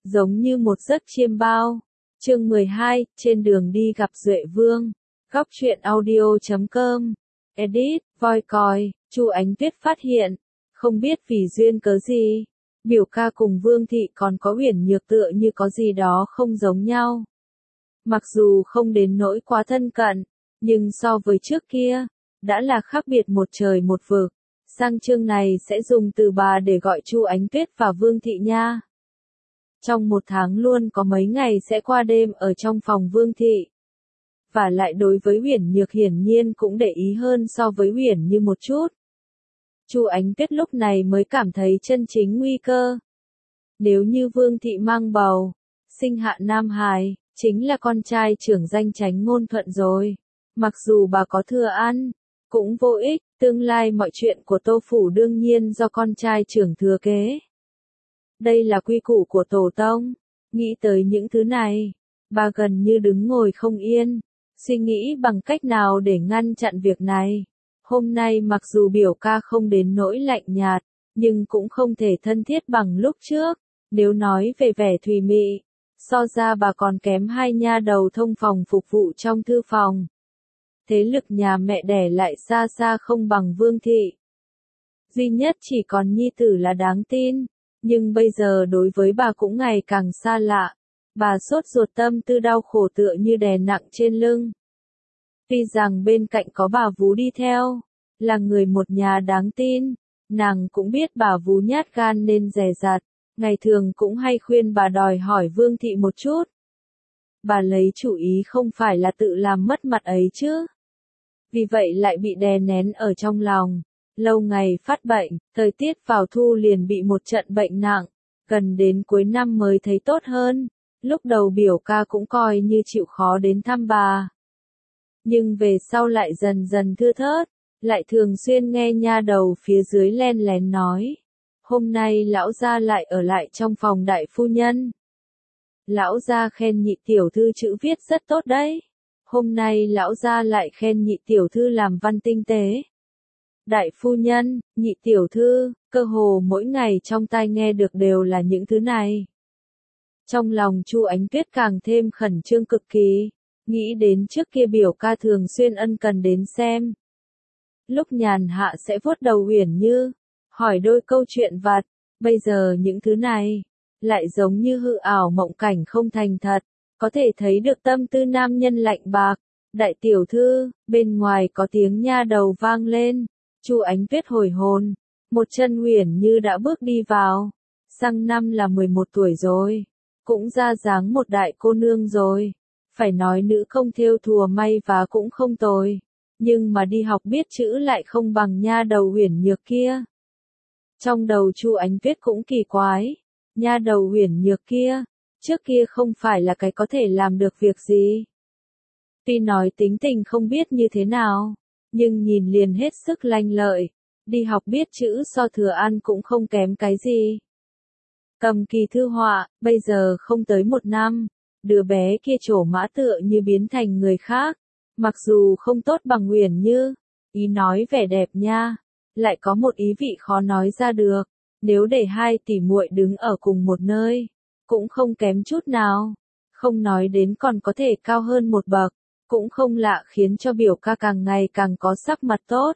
giống như một giấc chiêm bao. Chương 12, trên đường đi gặp Duệ Vương. Góc truyện audio.com. Edit, voi còi. Chu Ánh Tuyết phát hiện, không biết vì duyên cớ gì, biểu ca cùng Vương thị còn có Uyển Nhược tựa như có gì đó không giống nhau. Mặc dù không đến nỗi quá thân cận, nhưng so với trước kia, đã là khác biệt một trời một vực. Sang chương này sẽ dùng từ bà để gọi Chu Ánh Tuyết và Vương thị nha. Trong một tháng luôn có mấy ngày sẽ qua đêm ở trong phòng Vương thị. Và lại đối với Uyển Nhược hiển nhiên cũng để ý hơn so với Uyển Như một chút. Chu Ánh Tuyết lúc này mới cảm thấy chân chính nguy cơ. Nếu như Vương thị mang bầu, sinh hạ nam hài, chính là con trai trưởng danh Chánh Ngôn Thuận rồi. Mặc dù bà có thừa ăn, cũng vô ích, tương lai mọi chuyện của Tô Phủ đương nhiên do con trai trưởng thừa kế. Đây là quy củ của tổ tông. Nghĩ tới những thứ này, bà gần như đứng ngồi không yên, suy nghĩ bằng cách nào để ngăn chặn việc này. Hôm nay mặc dù biểu ca không đến nỗi lạnh nhạt, nhưng cũng không thể thân thiết bằng lúc trước. Nếu nói về vẻ thùy mị, so ra bà còn kém hai nha đầu thông phòng phục vụ trong thư phòng. Thế lực nhà mẹ đẻ lại xa xa không bằng Vương thị. Duy nhất chỉ còn nhi tử là đáng tin, nhưng bây giờ đối với bà cũng ngày càng xa lạ. Bà sốt ruột tâm tư đau khổ tựa như đè nặng trên lưng. Tuy rằng bên cạnh có bà Vú đi theo, là người một nhà đáng tin, nàng cũng biết bà Vú nhát gan nên dè dặt, ngày thường cũng hay khuyên bà đòi hỏi Vương thị một chút. Bà lấy chủ ý không phải là tự làm mất mặt ấy chứ. Vì vậy lại bị đè nén ở trong lòng, lâu ngày phát bệnh, thời tiết vào thu liền bị một trận bệnh nặng, gần đến cuối năm mới thấy tốt hơn. Lúc đầu biểu ca cũng coi như chịu khó đến thăm bà. Nhưng về sau lại dần dần thưa thớt, lại thường xuyên nghe nha đầu phía dưới len lén nói. Hôm nay lão gia lại ở lại trong phòng đại phu nhân. Lão gia khen nhị tiểu thư chữ viết rất tốt đấy. Hôm nay lão gia lại khen nhị tiểu thư làm văn tinh tế. Đại phu nhân, nhị tiểu thư, cơ hồ mỗi ngày trong tai nghe được đều là những thứ này. Trong lòng Chu Ánh Tuyết càng thêm khẩn trương cực kỳ, nghĩ đến trước kia biểu ca thường xuyên ân cần đến xem. Lúc nhàn hạ sẽ vuốt đầu Uyển Như, hỏi đôi câu chuyện vặt, bây giờ những thứ này, lại giống như hư ảo mộng cảnh không thành thật, có thể thấy được tâm tư nam nhân lạnh bạc. Đại tiểu thư, bên ngoài có tiếng nha đầu vang lên, Chu Ánh Tuyết hồi hồn, một chân Uyển Như đã bước đi vào, sang năm là 11 tuổi rồi. Cũng ra dáng một đại cô nương rồi. Phải nói nữ không thêu thùa may vá cũng không tồi. Nhưng mà đi học biết chữ lại không bằng nha đầu Uyển Nhược kia. Trong đầu Chu Ánh Tuyết cũng kỳ quái. Nha đầu Uyển Nhược kia, trước kia không phải là cái có thể làm được việc gì. Tuy nói tính tình không biết như thế nào, nhưng nhìn liền hết sức lanh lợi. Đi học biết chữ so thừa ăn cũng không kém cái gì. Cầm kỳ thư họa, bây giờ không tới một năm, đứa bé kia trổ mã tựa như biến thành người khác. Mặc dù không tốt bằng Uyển Như, ý nói vẻ đẹp nha, lại có một ý vị khó nói ra được. Nếu để hai tỷ muội đứng ở cùng một nơi, cũng không kém chút nào. Không nói đến còn có thể cao hơn một bậc, cũng không lạ khiến cho biểu ca càng ngày càng có sắc mặt tốt.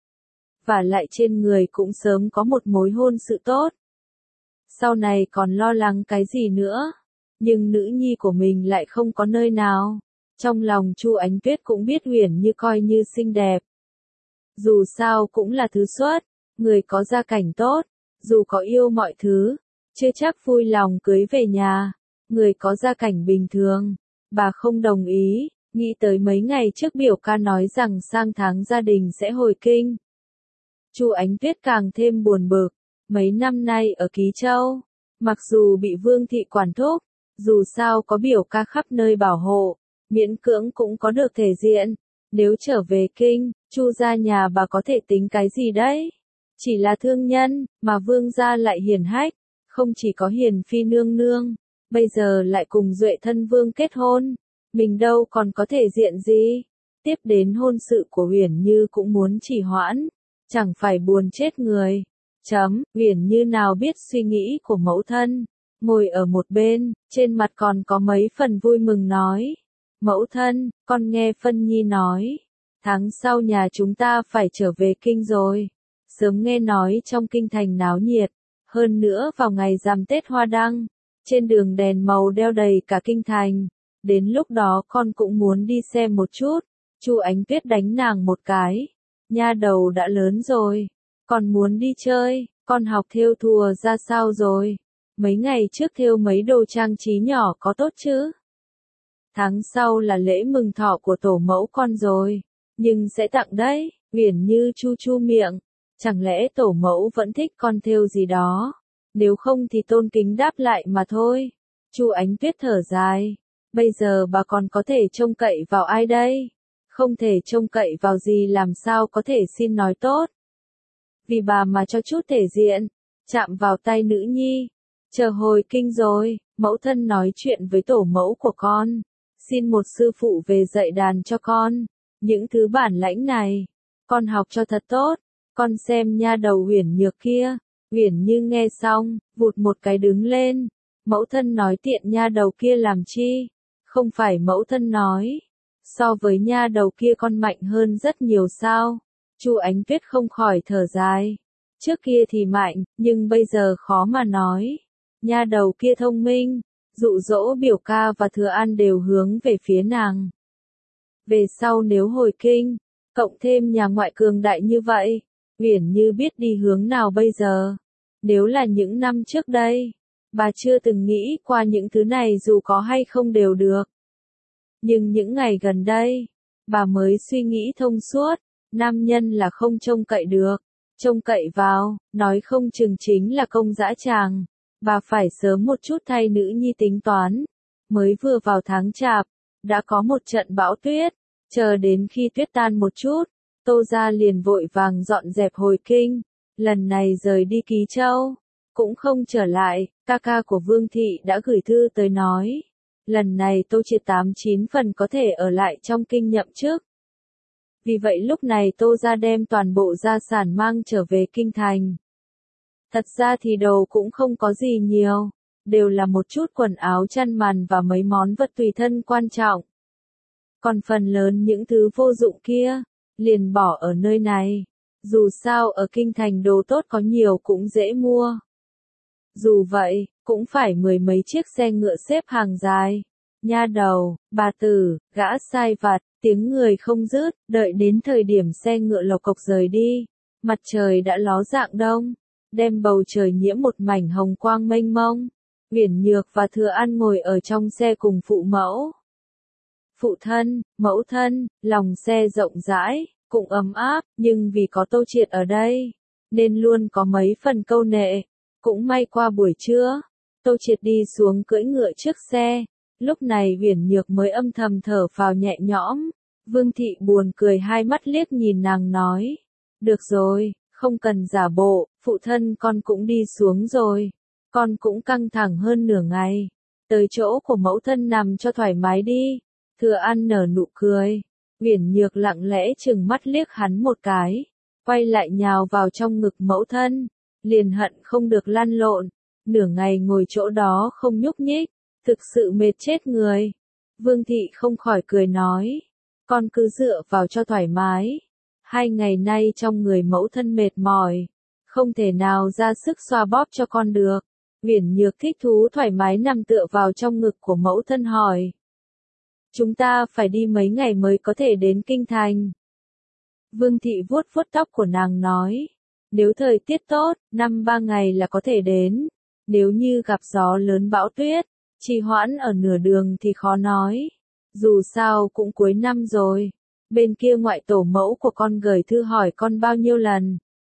Và lại trên người cũng sớm có một mối hôn sự tốt. Sau này còn lo lắng cái gì nữa, nhưng nữ nhi của mình lại không có nơi nào. Trong lòng Chu Ánh Tuyết cũng biết Uyển Như coi như xinh đẹp. Dù sao cũng là thứ xuất, người có gia cảnh tốt, dù có yêu mọi thứ, chưa chắc vui lòng cưới về nhà. Người có gia cảnh bình thường, bà không đồng ý, nghĩ tới mấy ngày trước biểu ca nói rằng sang tháng gia đình sẽ hồi kinh. Chu Ánh Tuyết càng thêm buồn bực. Mấy năm nay ở Ký Châu, mặc dù bị Vương thị quản thúc, dù sao có biểu ca khắp nơi bảo hộ, miễn cưỡng cũng có được thể diện. Nếu trở về kinh, Chu gia nhà bà có thể tính cái gì đấy? Chỉ là thương nhân, mà Vương gia lại hiền hách, không chỉ có hiền phi nương nương, bây giờ lại cùng Duệ thân Vương kết hôn, mình đâu còn có thể diện gì? Tiếp đến hôn sự của Uyển Như cũng muốn trì hoãn, chẳng phải buồn chết người. Uyển Như nào biết suy nghĩ của mẫu thân, ngồi ở một bên, trên mặt còn có mấy phần vui mừng nói. Mẫu thân, con nghe Phân Nhi nói, tháng sau nhà chúng ta phải trở về kinh rồi. Sớm nghe nói trong kinh thành náo nhiệt, hơn nữa vào ngày rằm Tết Hoa Đăng, trên đường đèn màu đeo đầy cả kinh thành. Đến lúc đó con cũng muốn đi xem một chút. Chu Ánh Tuyết đánh nàng một cái. Nha đầu đã lớn rồi, còn muốn đi chơi, con học thêu thùa ra sao rồi? Mấy ngày trước thêu mấy đồ trang trí nhỏ có tốt chứ? Tháng sau là lễ mừng thọ của tổ mẫu con rồi, nhưng sẽ tặng đấy. Uyển Như chu chu miệng, chẳng lẽ tổ mẫu vẫn thích con thêu gì đó? Nếu không thì tôn kính đáp lại mà thôi. Chu Ánh Tuyết thở dài, bây giờ bà còn có thể trông cậy vào ai đây? Không thể trông cậy vào gì, làm sao có thể xin nói tốt. Vì bà mà cho chút thể diện, chạm vào tay nữ nhi. Chờ hồi kinh rồi, mẫu thân nói chuyện với tổ mẫu của con, xin một sư phụ về dạy đàn cho con. Những thứ bản lãnh này, con học cho thật tốt. Con xem nha đầu Uyển Nhược kia. Uyển Như nghe xong, vụt một cái đứng lên. Mẫu thân nói tiện nha đầu kia làm chi? Không phải mẫu thân nói, so với nha đầu kia con mạnh hơn rất nhiều sao? Chu Ánh Tuyết không khỏi thở dài. Trước kia thì mạnh, nhưng bây giờ khó mà nói. Nha đầu kia thông minh, dụ dỗ biểu ca và Thừa An đều hướng về phía nàng. Về sau nếu hồi kinh, cộng thêm nhà ngoại cường đại như vậy, Uyển Như biết đi hướng nào bây giờ? Nếu là những năm trước đây, bà chưa từng nghĩ qua những thứ này, dù có hay không đều được. Nhưng những ngày gần đây, bà mới suy nghĩ thông suốt, nam nhân là không trông cậy được, trông cậy vào, nói không chừng chính là công dã tràng. Bà phải sớm một chút thay nữ nhi tính toán. Mới vừa vào tháng Chạp, đã có một trận bão tuyết, chờ đến khi tuyết tan một chút, Tô gia liền vội vàng dọn dẹp hồi kinh. Lần này rời đi Ký Châu, cũng không trở lại. Ca ca của Vương thị đã gửi thư tới nói, lần này Tô Triệt 89 phần có thể ở lại trong kinh nhậm chức. Vì vậy lúc này Tô gia đem toàn bộ gia sản mang trở về kinh thành. Thật ra thì đồ cũng không có gì nhiều, đều là một chút quần áo chăn màn và mấy món vật tùy thân quan trọng. Còn phần lớn những thứ vô dụng kia, liền bỏ ở nơi này. Dù sao ở kinh thành đồ tốt có nhiều cũng dễ mua. Dù vậy, cũng phải mười mấy chiếc xe ngựa xếp hàng dài. Nha đầu, bà tử, gã sai vặt, tiếng người không dứt, đợi đến thời điểm xe ngựa lộc cộc rời đi. Mặt trời đã ló dạng đông, đem bầu trời nhiễm một mảnh hồng quang mênh mông. Uyển Nhược và Thừa An ngồi ở trong xe cùng phụ mẫu. Phụ thân, mẫu thân, lòng xe rộng rãi, cũng ấm áp, nhưng vì có Tô Triệt ở đây, nên luôn có mấy phần câu nệ. Cũng may qua buổi trưa, Tô Triệt đi xuống cưỡi ngựa trước xe, lúc này Uyển Nhược mới âm thầm thở phào nhẹ nhõm. Vương thị buồn cười hai mắt liếc nhìn nàng nói, được rồi, không cần giả bộ, phụ thân con cũng đi xuống rồi, con cũng căng thẳng hơn nửa ngày, tới chỗ của mẫu thân nằm cho thoải mái đi. Thừa An nở nụ cười, Uyển Nhược lặng lẽ chừng mắt liếc hắn một cái, quay lại nhào vào trong ngực mẫu thân, liền hận không được lăn lộn, nửa ngày ngồi chỗ đó không nhúc nhích, thực sự mệt chết người. Vương thị không khỏi cười nói, con cứ dựa vào cho thoải mái, 2 ngày nay trong người mẫu thân mệt mỏi, không thể nào ra sức xoa bóp cho con được. Uyển Nhược thích thú thoải mái nằm tựa vào trong ngực của mẫu thân hỏi, chúng ta phải đi mấy ngày mới có thể đến kinh thành? Vương thị vuốt vuốt tóc của nàng nói, nếu thời tiết tốt, 5-3 ngày là có thể đến. Nếu như gặp gió lớn bão tuyết, trì hoãn ở nửa đường thì khó nói. Dù sao cũng cuối năm rồi. Bên kia ngoại tổ mẫu của con gửi thư hỏi con bao nhiêu lần.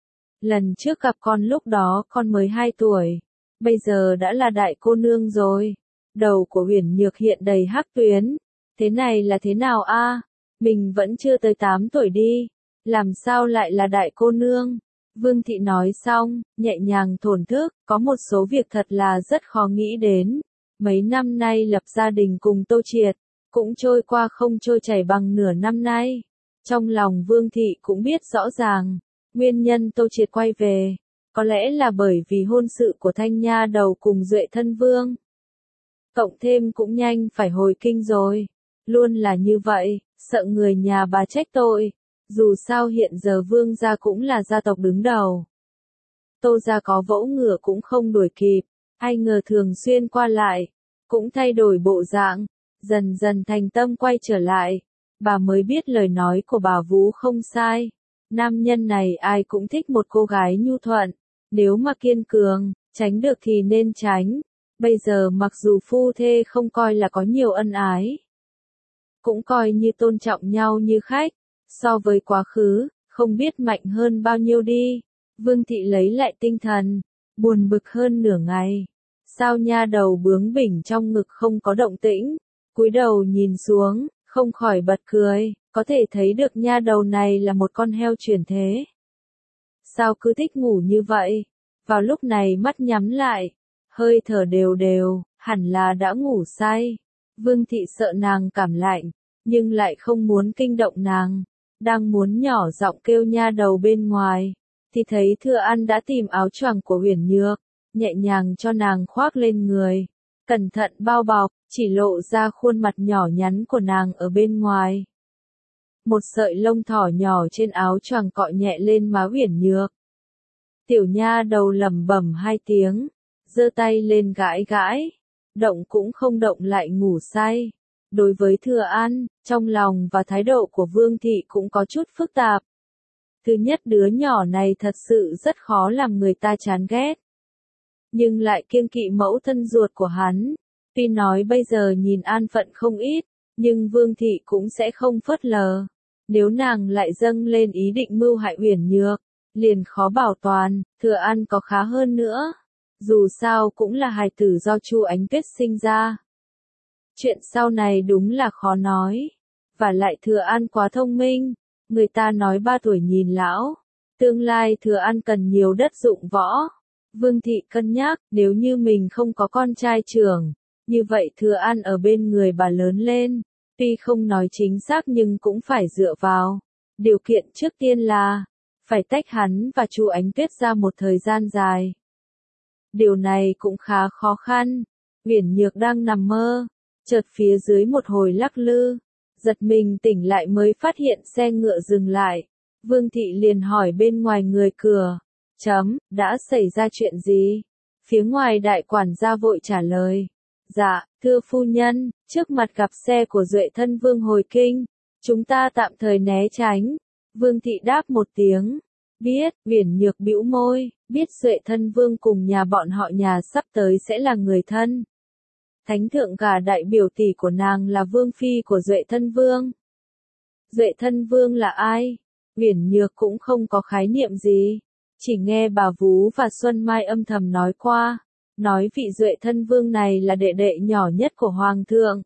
Lần trước gặp con lúc đó con mới 2 tuổi. Bây giờ đã là đại cô nương rồi. Đầu của Uyển Nhược hiện đầy hắc tuyến. Thế này là thế nào a? Mình vẫn chưa tới 8 tuổi đi. Làm sao lại là đại cô nương? Vương thị nói xong, nhẹ nhàng thổn thức, có một số việc thật là rất khó nghĩ đến. Mấy năm nay lập gia đình cùng Tô Triệt, cũng trôi qua không trôi chảy bằng nửa năm nay. Trong lòng Vương thị cũng biết rõ ràng, nguyên nhân Tô Triệt quay về, Có lẽ là bởi vì hôn sự của Thanh Nha Đầu cùng Duệ Thân Vương. Cộng thêm cũng nhanh phải hồi kinh rồi. Luôn là như vậy, sợ người nhà bà trách tội. Dù sao hiện giờ Vương gia cũng là gia tộc đứng đầu. Tô gia có vỗ ngựa cũng không đuổi kịp. Ai ngờ thường xuyên qua lại, cũng thay đổi bộ dạng, dần dần thành tâm quay trở lại. Bà mới biết lời nói của bà Vú không sai. Nam nhân này ai cũng thích một cô gái nhu thuận. Nếu mà kiên cường, tránh được thì nên tránh. Bây giờ mặc dù phu thê không coi là có nhiều ân ái, cũng coi như tôn trọng nhau như khách. So với quá khứ, không biết mạnh hơn bao nhiêu đi. Vương thị lấy lại tinh thần, buồn bực hơn nửa ngày. Sao Nha Đầu bướng bỉnh trong ngực không có động tĩnh, cúi đầu nhìn xuống, không khỏi bật cười, có thể thấy được Nha Đầu này là một con heo chuyển thế. Sao cứ thích ngủ như vậy? Vào lúc này mắt nhắm lại, hơi thở đều đều, hẳn là đã ngủ say. Vương thị sợ nàng cảm lạnh, nhưng lại không muốn kinh động nàng, đang muốn nhỏ giọng kêu Nha Đầu bên ngoài, thì thấy Thừa An đã tìm áo choàng của Uyển Nhược, nhẹ nhàng cho nàng khoác lên người, cẩn thận bao bọc, chỉ lộ ra khuôn mặt nhỏ nhắn của nàng ở bên ngoài. Một sợi lông thỏ nhỏ trên áo choàng cọ nhẹ lên má Uyển Nhược. Tiểu Nha Đầu lẩm bẩm hai tiếng, giơ tay lên gãi gãi, động cũng không động lại ngủ say. Đối với Thừa An, trong lòng và thái độ của Vương thị cũng có chút phức tạp. Thứ nhất, đứa nhỏ này thật sự rất khó làm người ta chán ghét, nhưng lại kiêng kỵ mẫu thân ruột của hắn. Tuy nói bây giờ nhìn an phận không ít, nhưng Vương thị cũng sẽ không phớt lờ. Nếu nàng lại dâng lên ý định mưu hại Uyển Nhược, liền khó bảo toàn. Thừa An có khá hơn nữa, dù sao cũng là hài tử do Chu Ánh Tuyết sinh ra. Chuyện sau này đúng là khó nói. Và lại Thừa An quá thông minh, người ta nói 3 tuổi nhìn lão. Tương lai Thừa An cần nhiều đất dụng võ. Vương thị cân nhắc, nếu như mình không có con trai trưởng, như vậy Thừa An ở bên người bà lớn lên. Tuy không nói chính xác nhưng cũng phải dựa vào. Điều kiện trước tiên là phải tách hắn và Chu Ánh Tuyết ra một thời gian dài. Điều này cũng khá khó khăn. Uyển Nhược đang nằm mơ, chợt phía dưới một hồi lắc lư, giật mình tỉnh lại mới phát hiện xe ngựa dừng lại. Vương thị liền hỏi bên ngoài người cửa, đã xảy ra chuyện gì? Phía ngoài đại quản gia vội trả lời, dạ, thưa phu nhân, trước mặt gặp xe của Duệ Thân Vương hồi kinh, chúng ta tạm thời né tránh. Vương thị đáp một tiếng, biết. Uyển Nhược bĩu môi, biết Duệ Thân Vương cùng nhà bọn họ nhà sắp tới sẽ là người thân. Thánh thượng gả đại biểu tỷ của nàng là Vương phi của Duệ Thân Vương. Duệ Thân Vương là ai? Uyển Nhược cũng không có khái niệm gì, chỉ nghe bà Vú và Xuân Mai âm thầm nói qua, nói vị Duệ Thân Vương này là đệ đệ nhỏ nhất của Hoàng thượng.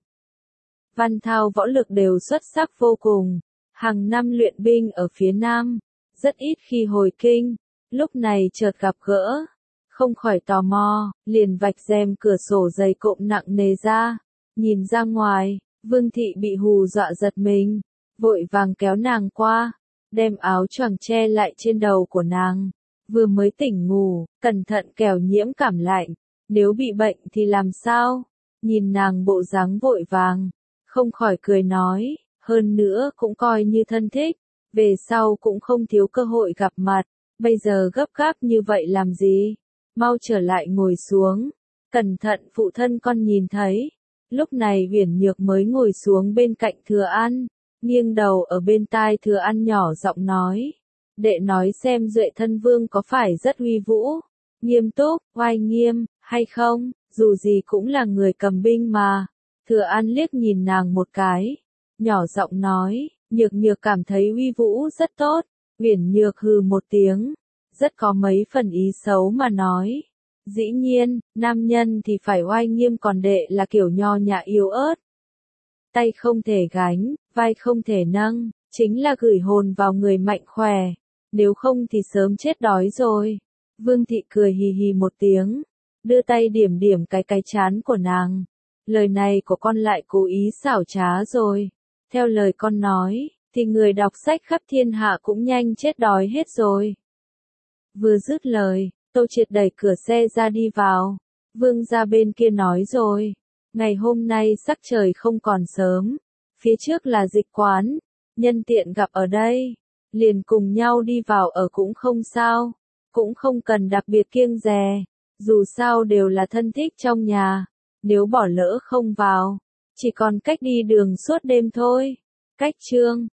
Văn thao võ lực đều xuất sắc vô cùng, hàng năm luyện binh ở phía Nam, rất ít khi hồi kinh, lúc này chợt gặp gỡ, không khỏi tò mò, liền vạch rèm cửa sổ dày cộm nặng nề ra, nhìn ra ngoài. Vương thị bị hù dọa giật mình, vội vàng kéo nàng qua, đem áo choàng che lại trên đầu của nàng. Vừa mới tỉnh ngủ, cẩn thận kẻo nhiễm cảm lạnh, nếu bị bệnh thì làm sao? Nhìn nàng bộ dáng vội vàng, không khỏi cười nói, hơn nữa cũng coi như thân thích, về sau cũng không thiếu cơ hội gặp mặt, bây giờ gấp gáp như vậy làm gì? Mau trở lại ngồi xuống, cẩn thận phụ thân con nhìn thấy. Lúc này Uyển Nhược mới ngồi xuống bên cạnh Thừa An, nghiêng đầu ở bên tai Thừa An nhỏ giọng nói, đệ nói xem Duệ Thân Vương có phải rất uy vũ, nghiêm túc, oai nghiêm, hay không, dù gì cũng là người cầm binh mà. Thừa An liếc nhìn nàng một cái, nhỏ giọng nói, Nhược Nhược cảm thấy uy vũ rất tốt. Uyển Nhược hừ một tiếng, rất có mấy phần ý xấu mà nói, dĩ nhiên, nam nhân thì phải oai nghiêm, còn đệ là kiểu nho nhã yếu ớt. Tay không thể gánh, vai không thể nâng, chính là gửi hồn vào người mạnh khỏe, nếu không thì sớm chết đói rồi. Vương thị cười hì hì một tiếng, đưa tay điểm điểm cái trán của nàng. Lời này của con lại cố ý xảo trá rồi. Theo lời con nói, thì người đọc sách khắp thiên hạ cũng nhanh chết đói hết rồi. Vừa dứt lời, Tâu Triệt đẩy cửa xe ra đi vào. Vương gia bên kia nói rồi. Ngày hôm nay sắc trời không còn sớm. Phía trước là dịch quán. Nhân tiện gặp ở đây. Liền cùng nhau đi vào ở cũng không sao. Cũng không cần đặc biệt kiêng dè. Dù sao đều là thân thích trong nhà. Nếu bỏ lỡ không vào. Chỉ còn cách đi đường suốt đêm thôi. Cách chương